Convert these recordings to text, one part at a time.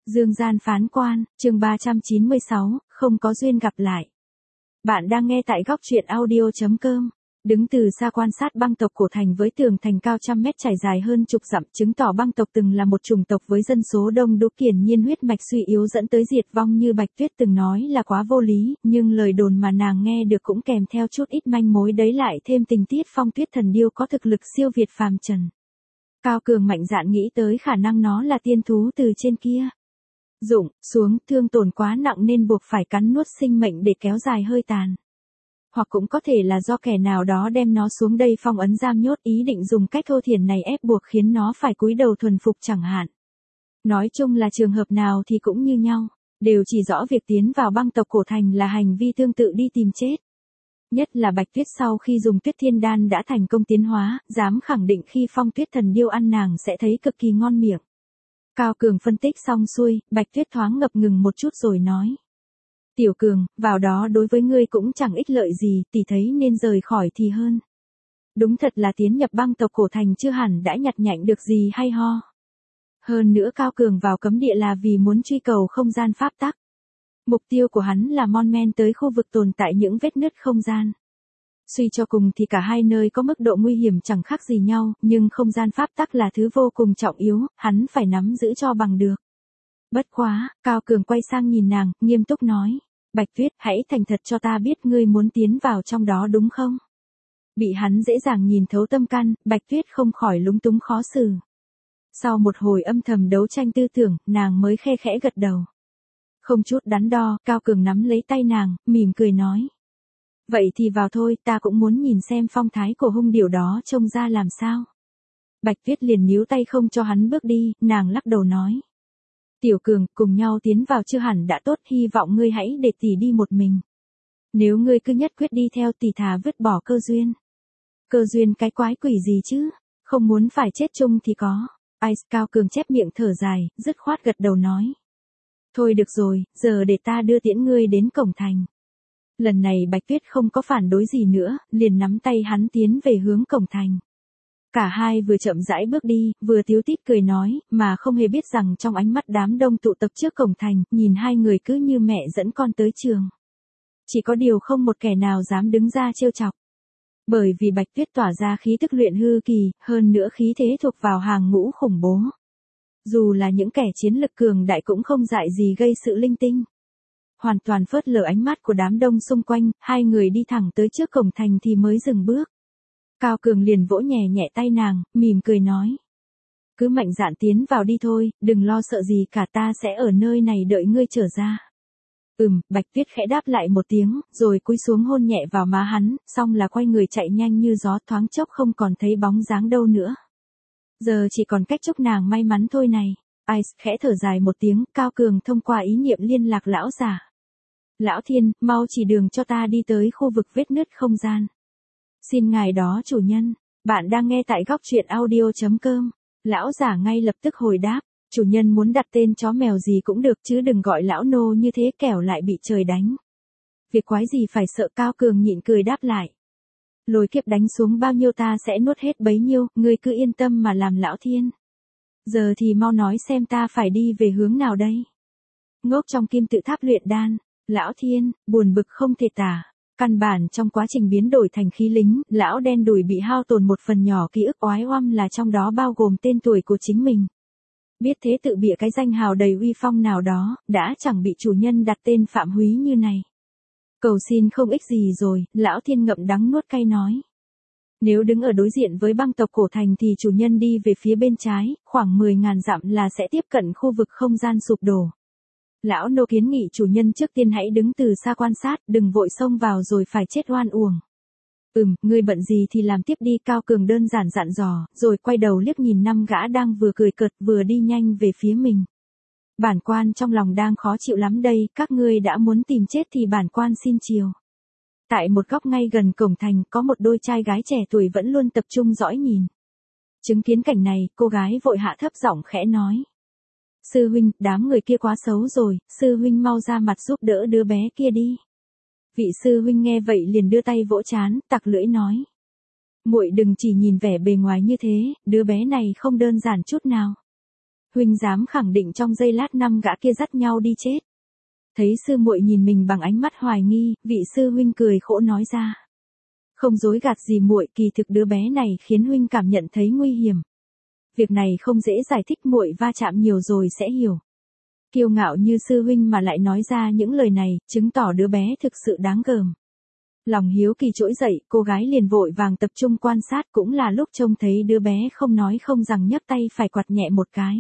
Dương gian phán quan, chương 396, không có duyên gặp lại. Bạn đang nghe tại góc truyện audio.com. Đứng từ xa quan sát băng tộc cổ thành với tường thành cao trăm mét trải dài hơn chục dặm, chứng tỏ băng tộc từng là một chủng tộc với dân số đông đúc, kiển nhiên huyết mạch suy yếu dẫn tới diệt vong như Bạch Tuyết từng nói là quá vô lý, nhưng lời đồn mà nàng nghe được cũng kèm theo chút ít manh mối đấy, lại thêm tình tiết Phong Tuyết Thần Điêu có thực lực siêu việt phàm trần. Cao Cường mạnh dạn nghĩ tới khả năng nó là tiên thú từ trên kia dụng xuống, thương tổn quá nặng nên buộc phải cắn nuốt sinh mệnh để kéo dài hơi tàn. Hoặc cũng có thể là do kẻ nào đó đem nó xuống đây phong ấn giam nhốt, ý định dùng cách thô thiển này ép buộc khiến nó phải cúi đầu thuần phục chẳng hạn. Nói chung là trường hợp nào thì cũng như nhau, đều chỉ rõ việc tiến vào băng tộc cổ thành là hành vi tương tự đi tìm chết. Nhất là Bạch Tuyết sau khi dùng Tuyết Thiên Đan đã thành công tiến hóa, dám khẳng định khi Phong Tuyết Thần Điêu ăn nàng sẽ thấy cực kỳ ngon miệng. Cao Cường phân tích xong xuôi, Bạch Tuyết thoáng ngập ngừng một chút rồi nói. Tiểu Cường, vào đó đối với ngươi cũng chẳng ích lợi gì, tỷ thấy nên rời khỏi thì hơn. Đúng thật là tiến nhập băng tộc cổ thành chưa hẳn đã nhặt nhạnh được gì hay ho. Hơn nữa Cao Cường vào cấm địa là vì muốn truy cầu không gian pháp tắc. Mục tiêu của hắn là mon men tới khu vực tồn tại những vết nứt không gian. Suy cho cùng thì cả hai nơi có mức độ nguy hiểm chẳng khác gì nhau, nhưng không gian pháp tắc là thứ vô cùng trọng yếu, hắn phải nắm giữ cho bằng được. Bất quá, Cao Cường quay sang nhìn nàng, nghiêm túc nói. Bạch Tuyết, hãy thành thật cho ta biết ngươi muốn tiến vào trong đó đúng không? Bị hắn dễ dàng nhìn thấu tâm can, Bạch Tuyết không khỏi lúng túng khó xử. Sau một hồi âm thầm đấu tranh tư tưởng, nàng mới khe khẽ gật đầu. Không chút đắn đo, Cao Cường nắm lấy tay nàng, mỉm cười nói. Vậy thì vào thôi, ta cũng muốn nhìn xem phong thái của hung điểu đó trông ra làm sao. Bạch Tuyết liền níu tay không cho hắn bước đi, nàng lắc đầu nói. Tiểu Cường, cùng nhau tiến vào chưa hẳn đã tốt, hy vọng ngươi hãy để tỷ đi một mình. Nếu ngươi cứ nhất quyết đi theo tỷ thà vứt bỏ cơ duyên. Cơ duyên cái quái quỷ gì chứ, không muốn phải chết chung thì có. Ice. Cao Cường chép miệng thở dài, dứt khoát gật đầu nói. Thôi được rồi, giờ để ta đưa tiễn ngươi đến cổng thành. Lần này Bạch Tuyết không có phản đối gì nữa, liền nắm tay hắn tiến về hướng cổng thành. Cả hai vừa chậm rãi bước đi, vừa tíu tít cười nói, mà không hề biết rằng trong ánh mắt đám đông tụ tập trước cổng thành, nhìn hai người cứ như mẹ dẫn con tới trường. Chỉ có điều không một kẻ nào dám đứng ra trêu chọc. Bởi vì Bạch Tuyết tỏa ra khí tức luyện hư kỳ, hơn nữa khí thế thuộc vào hàng ngũ khủng bố. Dù là những kẻ chiến lực cường đại cũng không dại gì gây sự linh tinh. Hoàn toàn phớt lờ ánh mắt của đám đông xung quanh, hai người đi thẳng tới trước cổng thành thì mới dừng bước. Cao Cường liền vỗ nhẹ nhẹ tay nàng, mỉm cười nói. Cứ mạnh dạn tiến vào đi thôi, đừng lo sợ gì cả, ta sẽ ở nơi này đợi ngươi trở ra. Bạch Tuyết khẽ đáp lại một tiếng, rồi cúi xuống hôn nhẹ vào má hắn, xong là quay người chạy nhanh như gió, thoáng chốc không còn thấy bóng dáng đâu nữa. Giờ chỉ còn cách chúc nàng may mắn thôi này. Ice khẽ thở dài một tiếng, Cao Cường thông qua ý niệm liên lạc lão giả. Lão Thiên, mau chỉ đường cho ta đi tới khu vực vết nứt không gian. Xin ngài đó chủ nhân, bạn đang nghe tại góc truyện audio.com. Lão giả ngay lập tức hồi đáp, chủ nhân muốn đặt tên chó mèo gì cũng được chứ đừng gọi lão nô như thế kẻo lại bị trời đánh. Việc quái gì phải sợ. Cao Cường nhịn cười đáp lại. Lôi kiếp đánh xuống bao nhiêu ta sẽ nuốt hết bấy nhiêu, ngươi cứ yên tâm mà làm Lão Thiên. Giờ thì mau nói xem ta phải đi về hướng nào đây. Ngốc trong kim tự tháp luyện đan, Lão Thiên, buồn bực không thể tả. Căn bản trong quá trình biến đổi thành khí lính, lão đen đủi bị hao tổn một phần nhỏ ký ức oái oăm là trong đó bao gồm tên tuổi của chính mình. Biết thế tự bịa cái danh hào đầy uy phong nào đó, đã chẳng bị chủ nhân đặt tên Phạm Húy như này. Cầu xin không ích gì rồi, Lão Thiên ngậm đắng nuốt cay nói. Nếu đứng ở đối diện với băng tộc cổ thành thì chủ nhân đi về phía bên trái, khoảng 10.000 dặm là sẽ tiếp cận khu vực không gian sụp đổ. Lão nô kiến nghị chủ nhân trước tiên hãy đứng từ xa quan sát, đừng vội xông vào rồi phải chết oan uổng. Ngươi bận gì thì làm tiếp đi. Cao Cường đơn giản dặn dò, rồi quay đầu liếc nhìn năm gã đang vừa cười cợt vừa đi nhanh về phía mình. Bản quan trong lòng đang khó chịu lắm đây, các ngươi đã muốn tìm chết thì bản quan xin chiều. Tại một góc ngay gần cổng thành có một đôi trai gái trẻ tuổi vẫn luôn tập trung dõi nhìn. Chứng kiến cảnh này, cô gái vội hạ thấp giọng khẽ nói. Sư huynh, đám người kia quá xấu rồi, sư huynh mau ra mặt giúp đỡ đứa bé kia đi. Vị sư huynh nghe vậy liền đưa tay vỗ trán, tặc lưỡi nói. Muội đừng chỉ nhìn vẻ bề ngoài như thế, đứa bé này không đơn giản chút nào. Huynh dám khẳng định trong giây lát 5 gã kia dắt nhau đi chết. Thấy sư muội nhìn mình bằng ánh mắt hoài nghi, vị sư huynh cười khổ nói ra. Không dối gạt gì muội, kỳ thực đứa bé này khiến huynh cảm nhận thấy nguy hiểm. Việc này không dễ giải thích, muội va chạm nhiều rồi sẽ hiểu. Kiêu ngạo như sư huynh mà lại nói ra những lời này, chứng tỏ đứa bé thực sự đáng gờm. Lòng hiếu kỳ trỗi dậy, cô gái liền vội vàng tập trung quan sát, cũng là lúc trông thấy đứa bé không nói không rằng nhấc tay phải quạt nhẹ một cái.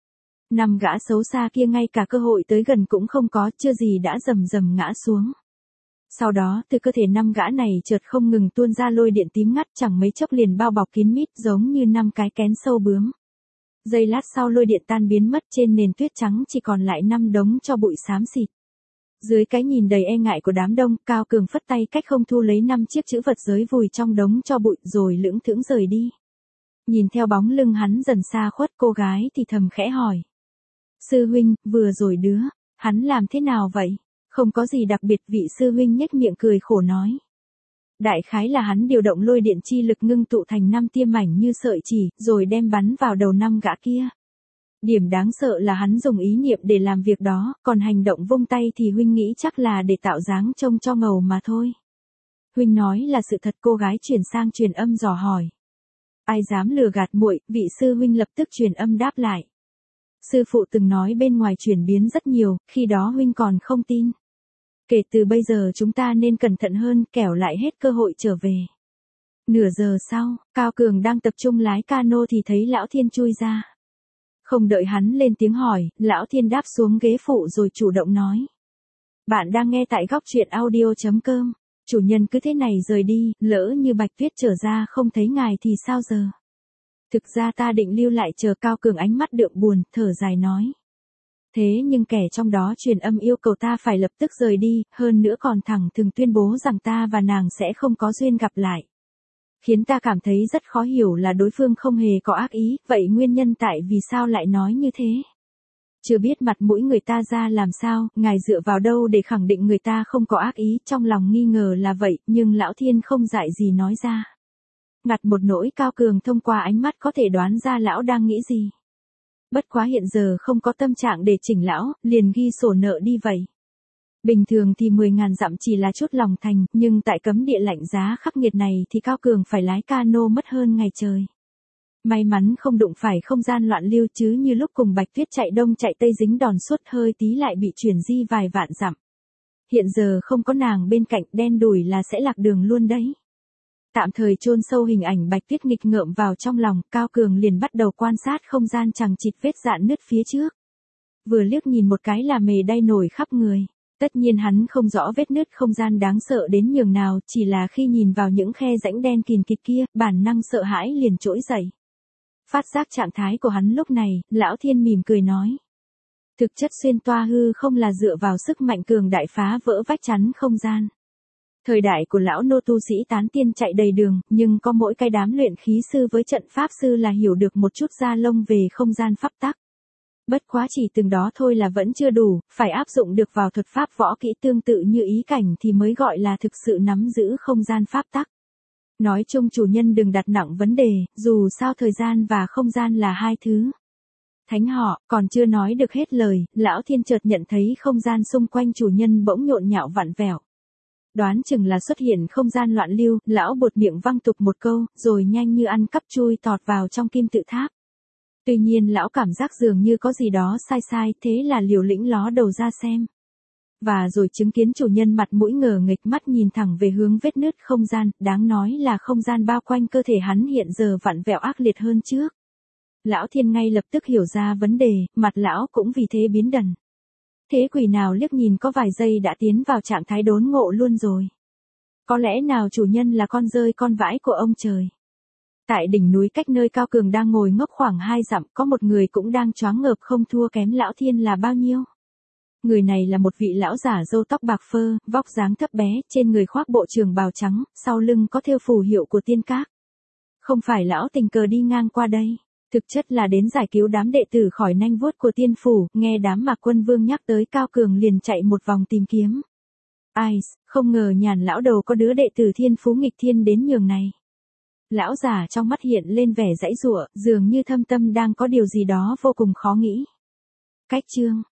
5 gã xấu xa kia ngay cả cơ hội tới gần cũng không có, chưa gì đã rầm rầm ngã xuống. Sau đó, từ cơ thể 5 gã này chợt không ngừng tuôn ra lôi điện tím ngắt, chẳng mấy chốc liền bao bọc kín mít giống như 5 cái kén sâu bướm. Giây lát sau lôi điện tan biến mất, trên nền tuyết trắng chỉ còn lại 5 đống tro bụi xám xịt. Dưới cái nhìn đầy e ngại của đám đông, Cao Cường phất tay cách không thu lấy 5 chiếc chữ vật giới vùi trong đống tro bụi rồi lững thững rời đi. Nhìn theo bóng lưng hắn dần xa khuất, cô gái thì thầm khẽ hỏi. Sư huynh, vừa rồi hắn làm thế nào vậy? Không có gì đặc biệt, vị sư huynh nhếch miệng cười khổ nói. Đại khái là hắn điều động lôi điện chi lực ngưng tụ thành 5 tia mảnh như sợi chỉ, rồi đem bắn vào đầu 5 gã kia. Điểm đáng sợ là hắn dùng ý niệm để làm việc đó, còn hành động vung tay thì huynh nghĩ chắc là để tạo dáng trông cho ngầu mà thôi. Huynh nói là sự thật, cô gái chuyển sang truyền âm dò hỏi. Ai dám lừa gạt muội, vị sư huynh lập tức truyền âm đáp lại. Sư phụ từng nói bên ngoài chuyển biến rất nhiều, khi đó huynh còn không tin. Kể từ bây giờ chúng ta nên cẩn thận hơn, kẻo lại hết cơ hội trở về. Nửa giờ sau, Cao Cường đang tập trung lái cano thì thấy Lão Thiên chui ra. Không đợi hắn lên tiếng hỏi, Lão Thiên đáp xuống ghế phụ rồi chủ động nói. Bạn đang nghe tại góc truyện audio.com. Chủ nhân cứ thế này rời đi, lỡ như Bạch Tuyết trở ra không thấy ngài thì sao giờ? Thực ra ta định lưu lại chờ. Cao Cường ánh mắt đượm buồn, thở dài nói. Thế nhưng kẻ trong đó truyền âm yêu cầu ta phải lập tức rời đi, hơn nữa còn thẳng thừng tuyên bố rằng ta và nàng sẽ không có duyên gặp lại. Khiến ta cảm thấy rất khó hiểu là đối phương không hề có ác ý, vậy nguyên nhân tại vì sao lại nói như thế? Chưa biết mặt mũi người ta ra làm sao, ngài dựa vào đâu để khẳng định người ta không có ác ý, trong lòng nghi ngờ là vậy, nhưng Lão Thiên không dại gì nói ra. Ngặt một nỗi, Cao Cường thông qua ánh mắt có thể đoán ra lão đang nghĩ gì. Bất quá hiện giờ không có tâm trạng để chỉnh lão, liền ghi sổ nợ đi vậy. Bình thường thì 10.000 dặm chỉ là chút lòng thành, nhưng tại cấm địa lạnh giá khắc nghiệt này thì Cao Cường phải lái cano mất hơn ngày trời. May mắn không đụng phải không gian loạn lưu, chứ như lúc cùng Bạch Tuyết chạy đông chạy tây dính đòn suốt hơi tí lại bị chuyển di vài vạn dặm. Hiện giờ không có nàng bên cạnh, đen đủi là sẽ lạc đường luôn đấy. Tạm thời chôn sâu hình ảnh Bạch Tuyết nghịch ngợm vào trong lòng, Cao Cường liền bắt đầu quan sát không gian chằng chịt vết rạn nứt phía trước. Vừa liếc nhìn một cái là mề đay nổi khắp người. Tất nhiên hắn không rõ vết nứt không gian đáng sợ đến nhường nào, chỉ là khi nhìn vào những khe rãnh đen kìn kịt kia, bản năng sợ hãi liền trỗi dậy. Phát giác trạng thái của hắn lúc này, Lão Thiên mỉm cười nói. Thực chất xuyên toa hư không là dựa vào sức mạnh cường đại phá vỡ vách chắn không gian. Thời đại của lão nô tu sĩ tán tiên chạy đầy đường, nhưng có mỗi cái đám luyện khí sư với trận pháp sư là hiểu được một chút da lông về không gian pháp tắc. Bất quá chỉ từng đó thôi là vẫn chưa đủ, phải áp dụng được vào thuật pháp võ kỹ tương tự như ý cảnh thì mới gọi là thực sự nắm giữ không gian pháp tắc. Nói chung chủ nhân đừng đặt nặng vấn đề, dù sao thời gian và không gian là hai thứ. Thánh họ, còn chưa nói được hết lời, Lão Thiên chợt nhận thấy không gian xung quanh chủ nhân bỗng nhộn nhạo vặn vẹo. Đoán chừng là xuất hiện không gian loạn lưu, lão buột miệng văng tục một câu, rồi nhanh như ăn cắp chui tọt vào trong kim tự tháp. Tuy nhiên lão cảm giác dường như có gì đó sai sai, thế là liều lĩnh ló đầu ra xem. Và rồi chứng kiến chủ nhân mặt mũi ngờ nghịch, mắt nhìn thẳng về hướng vết nứt không gian, đáng nói là không gian bao quanh cơ thể hắn hiện giờ vặn vẹo ác liệt hơn trước. Lão Thiên ngay lập tức hiểu ra vấn đề, mặt lão cũng vì thế biến đần. Thế quỷ nào liếc nhìn có vài giây đã tiến vào trạng thái đốn ngộ luôn rồi. Có lẽ nào chủ nhân là con rơi con vãi của ông trời. Tại đỉnh núi cách nơi Cao Cường đang ngồi ngốc khoảng 2 dặm, có một người cũng đang choáng ngợp không thua kém Lão Thiên là bao nhiêu. Người này là một vị lão giả râu tóc bạc phơ, vóc dáng thấp bé, trên người khoác bộ trường bào trắng, sau lưng có thêu phù hiệu của tiên các. Không phải lão tình cờ đi ngang qua đây, thực chất là đến giải cứu đám đệ tử khỏi nanh vuốt của tiên phủ, nghe đám Mạc Quân Vương nhắc tới Cao Cường liền chạy một vòng tìm kiếm. Ai, không ngờ nhàn lão đầu có đứa đệ tử thiên phú nghịch thiên đến nhường này. Lão già trong mắt hiện lên vẻ giãy giụa, dường như thâm tâm đang có điều gì đó vô cùng khó nghĩ. Cách chương